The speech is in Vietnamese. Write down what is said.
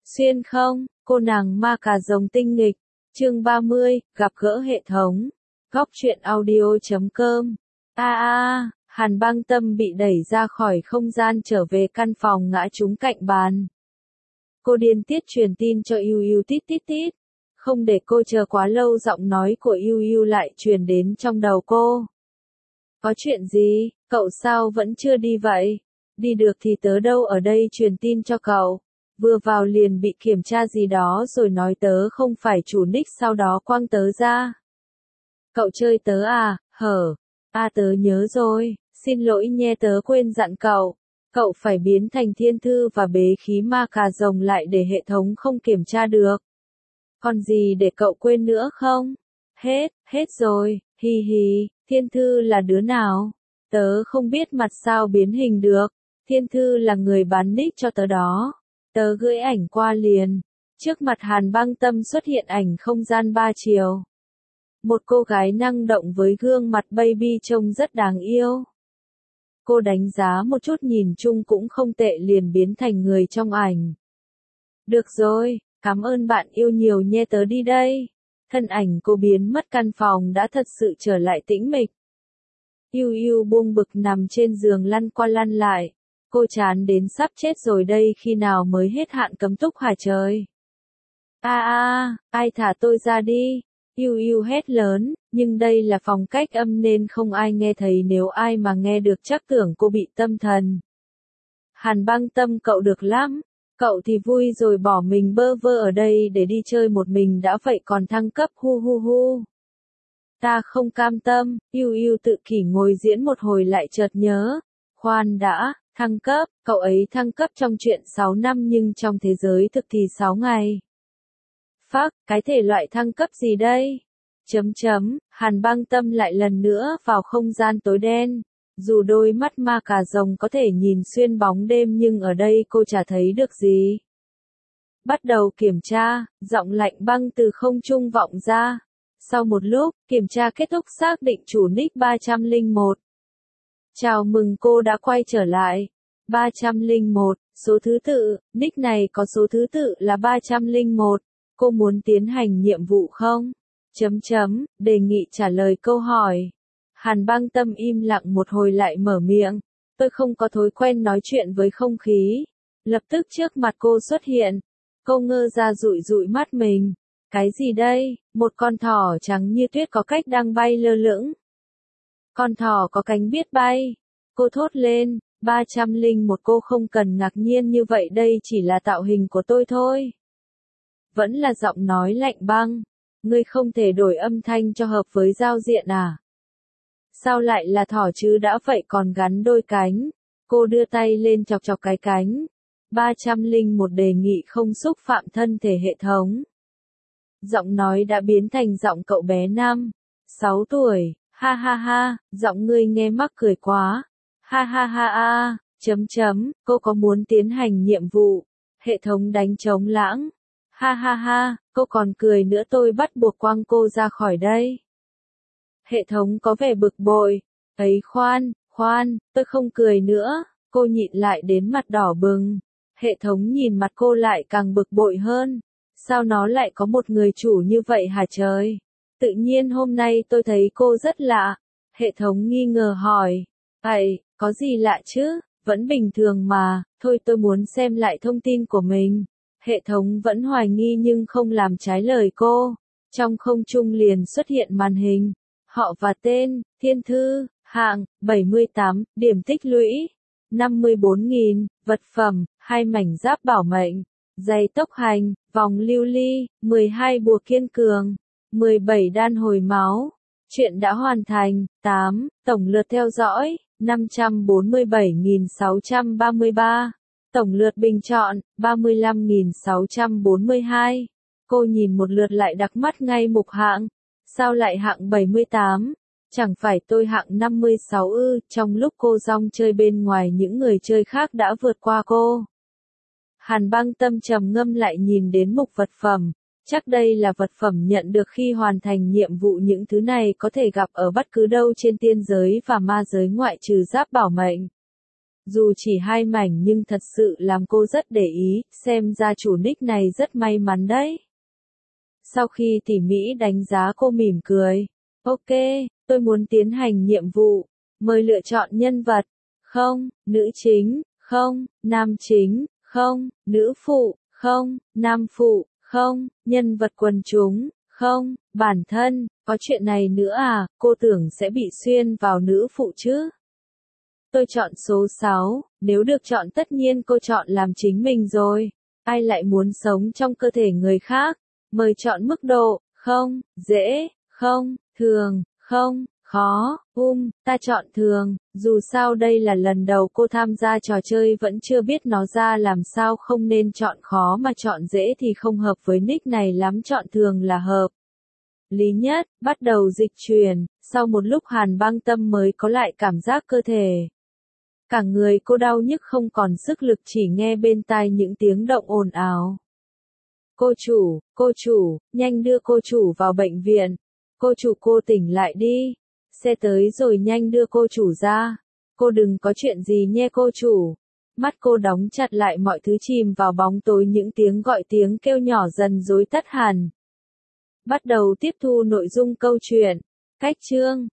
Xuyên không, cô nàng ma cà rồng tinh nghịch, chương 30, gặp gỡ hệ thống. Góc truyện audio.com. Hàn Băng Tâm bị đẩy ra khỏi không gian trở về căn phòng ngã trúng cạnh bàn. Cô điên tiết truyền tin cho Yu Yu tít tít tít. Không để cô chờ quá lâu, giọng nói của Yu Yu lại truyền đến trong đầu cô. Có chuyện gì, cậu sao vẫn chưa đi vậy? Đi được thì tớ đâu ở đây truyền tin cho cậu. Vừa vào liền bị kiểm tra gì đó rồi nói tớ không phải chủ nick, sau đó quăng tớ ra. Cậu chơi tớ à, hở? Tớ nhớ rồi, xin lỗi nhé, tớ quên dặn cậu. Cậu phải biến thành thiên thư và bế khí ma cà rồng lại để hệ thống không kiểm tra được. Còn gì để cậu quên nữa không? Hết rồi, hi hi, thiên thư là đứa nào? Tớ không biết mặt sao biến hình được. Thiên thư là người bán nick cho tớ đó. Tớ gửi ảnh qua liền. Trước mặt Hàn Băng Tâm xuất hiện ảnh không gian 3 chiều. Một cô gái năng động với gương mặt baby trông rất đáng yêu. Cô đánh giá một chút, nhìn chung cũng không tệ, liền biến thành người trong ảnh. Được rồi, cảm ơn bạn yêu nhiều nhé, tớ đi đây. Thân ảnh cô biến mất, căn phòng đã thật sự trở lại tĩnh mịch. Yu Yu buông bực nằm trên giường lăn qua lăn lại. Cô chán đến sắp chết rồi đây, khi nào mới hết hạn cấm túc hả trời? Ai thả tôi ra đi? Yu Yu hét lớn, nhưng đây là phòng cách âm nên không ai nghe thấy, nếu ai mà nghe được chắc tưởng cô bị tâm thần. Hàn Băng Tâm, cậu được lắm. Cậu thì vui rồi, bỏ mình bơ vơ ở đây để đi chơi một mình đã vậy còn thăng cấp, hu hu hu. Ta không cam tâm. Yu Yu tự kỷ ngồi diễn một hồi lại chợt nhớ. Khoan đã, thăng cấp, cậu ấy thăng cấp trong truyện 6 năm nhưng trong thế giới thực thì 6 ngày. Phác, cái thể loại thăng cấp gì đây? Hàn Băng Tâm lại lần nữa vào không gian tối đen. Dù đôi mắt ma cà rồng có thể nhìn xuyên bóng đêm nhưng ở đây cô chả thấy được gì. Bắt đầu kiểm tra, giọng lạnh băng từ không trung vọng ra. Sau một lúc, kiểm tra kết thúc, xác định chủ nick 301. Chào mừng, cô đã quay trở lại. 301, số thứ tự, nick này có số thứ tự là 301. Cô muốn tiến hành nhiệm vụ không? Đề nghị trả lời câu hỏi. Hàn Băng Tâm im lặng một hồi lại mở miệng. Tôi không có thói quen nói chuyện với không khí. Lập tức trước mặt cô xuất hiện. Cô ngơ ra dụi dụi mắt mình. Cái gì đây? Một con thỏ trắng như tuyết có cách đang bay lơ lửng. Con thỏ có cánh biết bay. Cô thốt lên. 301, cô không cần ngạc nhiên như vậy, đây chỉ là tạo hình của tôi thôi. Vẫn là giọng nói lạnh băng. Ngươi không thể đổi âm thanh cho hợp với giao diện à? Sao lại là thỏ chứ, đã vậy còn gắn đôi cánh. Cô đưa tay lên chọc chọc cái cánh. 301 đề nghị không xúc phạm thân thể hệ thống. Giọng nói đã biến thành giọng cậu bé 6 tuổi. Ha ha ha, giọng ngươi nghe mắc cười quá. Ha ha ha cô có muốn tiến hành nhiệm vụ? Hệ thống đánh trống lãng. Ha ha ha, cô còn cười nữa, tôi bắt buộc quăng cô ra khỏi đây. Hệ thống có vẻ bực bội. Ấy khoan, tôi không cười nữa. Cô nhịn lại đến mặt đỏ bừng. Hệ thống nhìn mặt cô lại càng bực bội hơn. Sao nó lại có một người chủ như vậy hả trời? Tự nhiên hôm nay tôi thấy cô rất lạ. Hệ thống nghi ngờ hỏi. Có gì lạ chứ? Vẫn bình thường mà, thôi tôi muốn xem lại thông tin của mình. Hệ thống vẫn hoài nghi nhưng không làm trái lời cô. Trong không trung liền xuất hiện màn hình. Họ và tên, thiên thư, hạng, 78, điểm tích lũy, 54.000, vật phẩm, 2 mảnh giáp bảo mệnh, giày tốc hành, vòng lưu ly, 12 bùa kiên cường, 17 đan hồi máu. Chuyện đã hoàn thành, 8, tổng lượt theo dõi, 547.633. Tổng lượt bình chọn, 35.642. Cô nhìn một lượt lại đặc mắt ngay mục hạng. Sao lại hạng 78? Chẳng phải tôi hạng 56 ư? Trong lúc cô rong chơi bên ngoài, những người chơi khác đã vượt qua cô. Hàn Băng Tâm trầm ngâm lại nhìn đến mục vật phẩm. Chắc đây là vật phẩm nhận được khi hoàn thành nhiệm vụ, những thứ này có thể gặp ở bất cứ đâu trên tiên giới và ma giới ngoại trừ giáp bảo mệnh. Dù chỉ 2 mảnh nhưng thật sự làm cô rất để ý, xem ra chủ nick này rất may mắn đấy. Sau khi tỉ mỉ đánh giá cô mỉm cười. Ok, tôi muốn tiến hành nhiệm vụ. Mời lựa chọn nhân vật. Không, nữ chính, không, nam chính, không, nữ phụ, không, nam phụ, không, nhân vật quần chúng, không, bản thân, có chuyện này nữa à, cô tưởng sẽ bị xuyên vào nữ phụ chứ. Tôi chọn số 6, nếu được chọn tất nhiên cô chọn làm chính mình rồi. Ai lại muốn sống trong cơ thể người khác? Mời chọn mức độ, không, dễ, không, thường, không, khó, ta chọn thường, dù sao đây là lần đầu cô tham gia trò chơi vẫn chưa biết nó ra làm sao không nên chọn khó mà chọn dễ thì không hợp với nick này lắm, chọn thường là hợp. Lý nhất, bắt đầu dịch chuyển, sau một lúc Hàn Băng Tâm mới có lại cảm giác cơ thể. Cả người cô đau nhức không còn sức lực, chỉ nghe bên tai những tiếng động ồn ào. Cô chủ, nhanh đưa cô chủ vào bệnh viện. Cô tỉnh lại đi. Xe tới rồi, nhanh đưa cô chủ ra. Cô đừng có chuyện gì nhé cô chủ. Mắt cô đóng chặt lại, mọi thứ chìm vào bóng tối, những tiếng gọi tiếng kêu nhỏ dần rối tắt hẳn. Bắt đầu tiếp thu nội dung câu chuyện. Cách chương